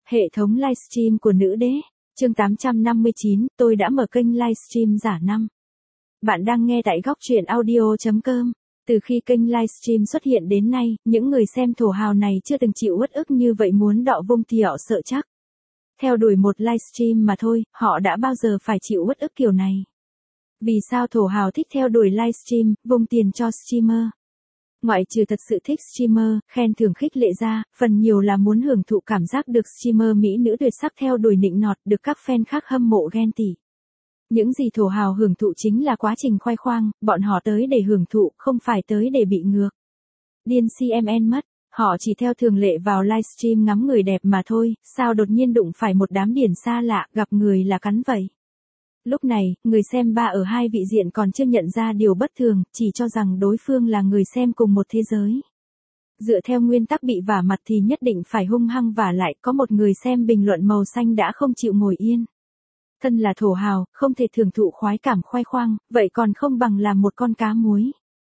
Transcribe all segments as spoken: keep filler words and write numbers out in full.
Hệ thống livestream của nữ đế. Chương tám trăm năm mươi chín, tôi đã mở kênh livestream giả năm. Bạn đang nghe tại góc truyện audio chấm com. Từ khi kênh livestream xuất hiện đến nay, những người xem thổ hào này chưa từng chịu uất ức như vậy, muốn đọ vung thì họ sợ chắc. Theo đuổi một livestream mà thôi, họ đã bao giờ phải chịu uất ức kiểu này. Vì sao thổ hào thích theo đuổi livestream, vung tiền cho streamer? Ngoại trừ thật sự thích streamer, khen thưởng khích lệ ra, phần nhiều là muốn hưởng thụ cảm giác được streamer mỹ nữ tuyệt sắc theo đuổi nịnh nọt, được các fan khác hâm mộ ghen tị. Những gì thổ hào hưởng thụ chính là quá trình khoe khoang, bọn họ tới để hưởng thụ, không phải tới để bị ngược. Điên xê em en mất, họ chỉ theo thường lệ vào livestream ngắm người đẹp mà thôi, sao đột nhiên đụng phải một đám điển xa lạ, gặp người là cắn vậy. Lúc này, người xem ba ở hai vị diện còn chưa nhận ra điều bất thường, chỉ cho rằng đối phương là người xem cùng một thế giới. Dựa theo nguyên tắc bị vả mặt thì nhất định phải hung hăng vả lại, có một người xem bình luận màu xanh đã không chịu ngồi yên. Thân là thổ hào, không thể thưởng thụ khoái cảm khoe khoang, vậy còn không bằng làm một con cá muối.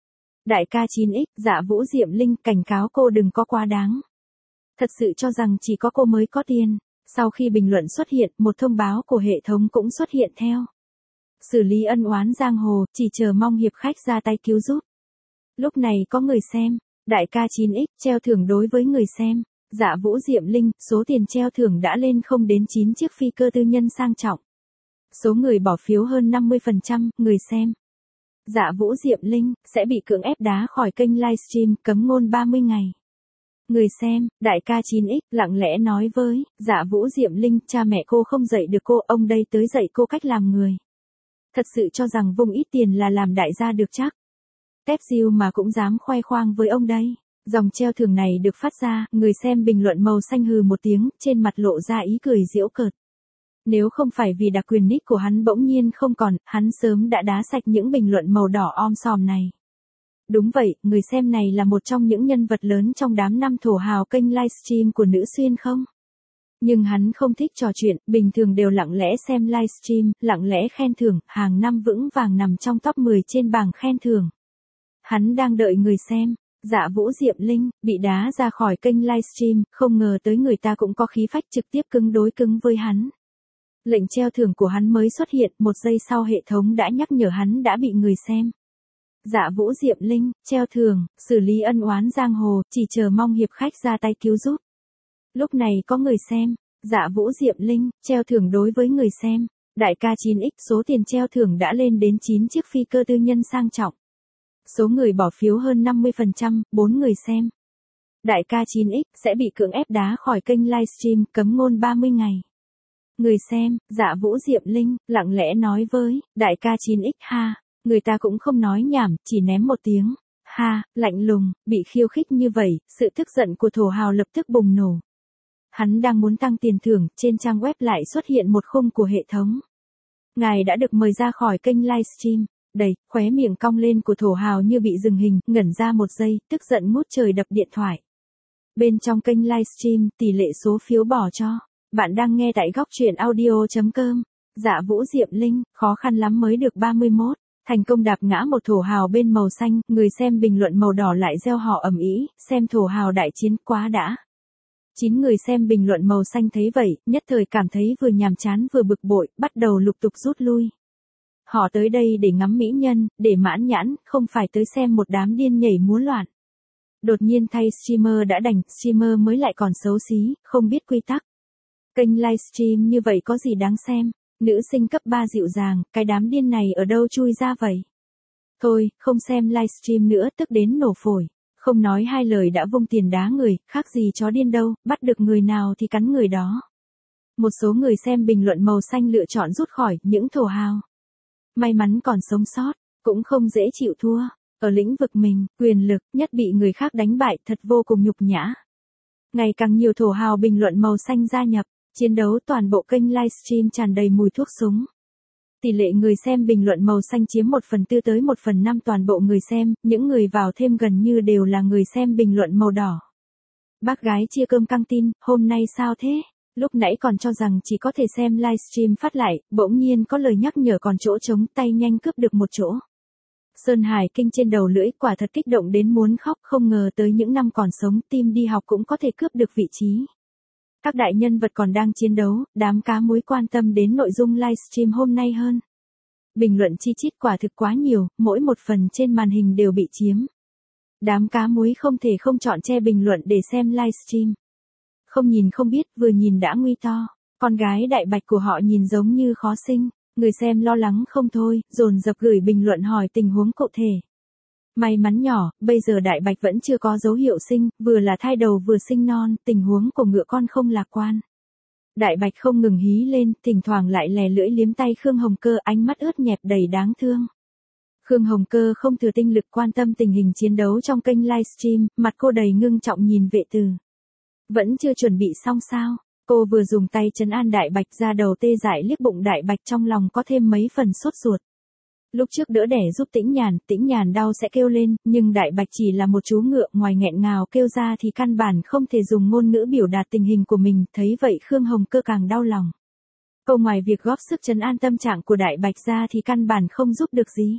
Đại ca chín x, Dạ Vũ Diệm Linh cảnh cáo cô đừng có quá đáng. Thật sự cho rằng chỉ có cô mới có tiền. Sau khi bình luận xuất hiện, một thông báo của hệ thống cũng xuất hiện theo. Xử lý ân oán giang hồ, chỉ chờ mong hiệp khách ra tay cứu giúp. Lúc này có người xem, đại ca chín x treo thưởng đối với người xem, Dạ Vũ Diệm Linh, số tiền treo thưởng đã lên không đến chín chiếc phi cơ tư nhân sang trọng. Số người bỏ phiếu hơn năm mươi phần trăm, người xem. Dạ Vũ Diệm Linh, sẽ bị cưỡng ép đá khỏi kênh livestream, cấm ngôn ba mươi ngày. Người xem, đại ca chín x, lặng lẽ nói với, Dạ Vũ Diệm Linh, cha mẹ cô không dạy được cô, ông đây tới dạy cô cách làm người. Thật sự cho rằng vung ít tiền là làm đại gia được chắc. Tép diêu mà cũng dám khoe khoang với ông đây. Dòng treo thưởng này được phát ra, người xem bình luận màu xanh hừ một tiếng, trên mặt lộ ra ý cười giễu cợt. Nếu không phải vì đặc quyền nick của hắn bỗng nhiên không còn, hắn sớm đã đá sạch những bình luận màu đỏ om sòm này. Đúng vậy, người xem này là một trong những nhân vật lớn trong đám năm thổ hào kênh livestream của nữ xuyên không? Nhưng hắn không thích trò chuyện, bình thường đều lặng lẽ xem livestream, lặng lẽ khen thưởng, hàng năm vững vàng nằm trong top mười trên bảng khen thưởng. Hắn đang đợi người xem. Dạ Vũ Diệm Linh, bị đá ra khỏi kênh livestream, không ngờ tới người ta cũng có khí phách trực tiếp cứng đối cứng với hắn. Lệnh treo thưởng của hắn mới xuất hiện, một giây sau hệ thống đã nhắc nhở hắn đã bị người xem. Dạ Vũ Diệm Linh, treo thưởng, xử lý ân oán giang hồ, chỉ chờ mong hiệp khách ra tay cứu giúp. Lúc này có người xem, Dạ Vũ Diệm Linh, treo thưởng đối với người xem, đại ca chín x, số tiền treo thưởng đã lên đến chín chiếc phi cơ tư nhân sang trọng. Số người bỏ phiếu hơn năm mươi phần trăm, bốn người xem. Đại ca chín x, sẽ bị cưỡng ép đá khỏi kênh livestream, cấm ngôn ba mươi ngày. Người xem, Dạ Vũ Diệm Linh, lặng lẽ nói với, đại ca chín x ha, người ta cũng không nói nhảm, chỉ ném một tiếng, ha, lạnh lùng, bị khiêu khích như vậy, sự tức giận của thổ hào lập tức bùng nổ. Hắn đang muốn tăng tiền thưởng, trên trang web lại xuất hiện một khung của hệ thống. Ngài đã được mời ra khỏi kênh livestream. Đầy, khóe miệng cong lên của thổ hào như bị dừng hình, ngẩn ra một giây, tức giận ngút trời đập điện thoại. Bên trong kênh livestream, tỷ lệ số phiếu bỏ cho. Bạn đang nghe tại góc truyện audio chấm com. Dạ Vũ Diệm Linh, khó khăn lắm mới được ba mươi mốt. Thành công đạp ngã một thổ hào bên màu xanh, người xem bình luận màu đỏ lại reo hò ầm ĩ, xem thổ hào đại chiến quá đã. Chín người xem bình luận màu xanh thấy vậy, nhất thời cảm thấy vừa nhàm chán vừa bực bội, bắt đầu lục tục rút lui. Họ tới đây để ngắm mỹ nhân, để mãn nhãn, không phải tới xem một đám điên nhảy múa loạn. Đột nhiên thay streamer đã đành, streamer mới lại còn xấu xí, không biết quy tắc. Kênh livestream như vậy có gì đáng xem, nữ sinh cấp ba dịu dàng, cái đám điên này ở đâu chui ra vậy? Thôi, không xem livestream nữa, tức đến nổ phổi. Không nói hai lời đã vung tiền đá người, khác gì chó điên đâu, bắt được người nào thì cắn người đó. Một số người xem bình luận màu xanh lựa chọn rút khỏi, những thổ hào. May mắn còn sống sót, cũng không dễ chịu thua. Ở lĩnh vực mình, quyền lực, nhất bị người khác đánh bại, thật vô cùng nhục nhã. Ngày càng nhiều thổ hào bình luận màu xanh gia nhập, chiến đấu toàn bộ kênh livestream tràn đầy mùi thuốc súng. Tỷ lệ người xem bình luận màu xanh chiếm một phần tư tới một phần năm toàn bộ người xem, những người vào thêm gần như đều là người xem bình luận màu đỏ. Bác gái chia cơm căng tin, hôm nay sao thế? Lúc nãy còn cho rằng chỉ có thể xem livestream phát lại, bỗng nhiên có lời nhắc nhở còn chỗ trống, tay nhanh cướp được một chỗ. Sơn Hải Kinh trên đầu lưỡi, quả thật kích động đến muốn khóc, không ngờ tới những năm còn sống, tim đi học cũng có thể cướp được vị trí. Các đại nhân vật còn đang chiến đấu, đám cá muối quan tâm đến nội dung livestream hôm nay hơn. Bình luận chi chít quả thực quá nhiều, mỗi một phần trên màn hình đều bị chiếm. Đám cá muối không thể không chọn che bình luận để xem livestream. Không nhìn không biết, vừa nhìn đã nguy to. Con gái đại bạch của họ nhìn giống như khó sinh. Người xem lo lắng không thôi, dồn dập gửi bình luận hỏi tình huống cụ thể. May mắn nhỏ, bây giờ đại bạch vẫn chưa có dấu hiệu sinh, vừa là thai đầu vừa sinh non, tình huống của ngựa con không lạc quan. Đại bạch không ngừng hí lên, thỉnh thoảng lại lè lưỡi liếm tay Khương Hồng Cơ, ánh mắt ướt nhẹp đầy đáng thương. Khương Hồng Cơ không thừa tinh lực quan tâm tình hình chiến đấu trong kênh livestream, mặt cô đầy ngưng trọng nhìn Vệ Từ. Vẫn chưa chuẩn bị xong sao? Cô vừa dùng tay trấn an đại bạch, ra đầu tê dại liếc bụng đại bạch, trong lòng có thêm mấy phần sốt ruột. Lúc trước đỡ đẻ giúp Tĩnh Nhàn, Tĩnh Nhàn đau sẽ kêu lên, nhưng đại bạch chỉ là một chú ngựa, ngoài nghẹn ngào kêu ra thì căn bản không thể dùng ngôn ngữ biểu đạt tình hình của mình, thấy vậy Khương Hồng Cơ càng đau lòng. Cô ngoài việc góp sức trấn an tâm trạng của đại bạch ra thì căn bản không giúp được gì.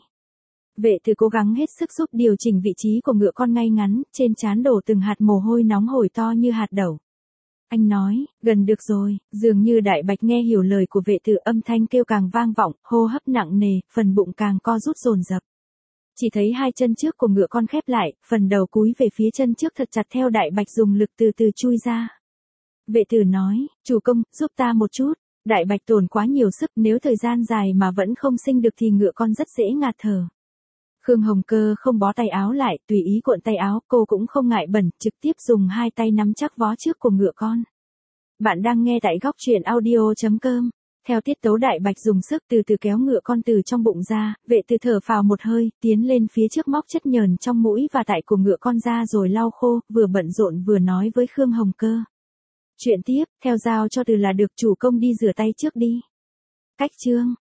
Vệ Từ cố gắng hết sức giúp điều chỉnh vị trí của ngựa con ngay ngắn, trên trán đổ từng hạt mồ hôi nóng hổi to như hạt đậu. Anh nói, gần được rồi, dường như đại bạch nghe hiểu lời của Vệ Từ, âm thanh kêu càng vang vọng, hô hấp nặng nề, phần bụng càng co rút dồn dập. Chỉ thấy hai chân trước của ngựa con khép lại, phần đầu cúi về phía chân trước thật chặt theo đại bạch dùng lực từ từ chui ra. Vệ Từ nói, chủ công, giúp ta một chút, đại bạch tổn quá nhiều sức, nếu thời gian dài mà vẫn không sinh được thì ngựa con rất dễ ngạt thở. Khương Hồng Cơ không bó tay áo lại, tùy ý cuộn tay áo, cô cũng không ngại bẩn, trực tiếp dùng hai tay nắm chắc vó trước của ngựa con. Bạn đang nghe tại góc truyện audio chấm com. Theo tiết tấu đại bạch dùng sức từ từ kéo ngựa con từ trong bụng ra, Vệ Từ thở phào một hơi, tiến lên phía trước móc chất nhờn trong mũi và tại của ngựa con ra rồi lau khô, vừa bận rộn vừa nói với Khương Hồng Cơ. Chuyện tiếp, theo giao cho Từ là được, chủ công đi rửa tay trước đi. Cách chương.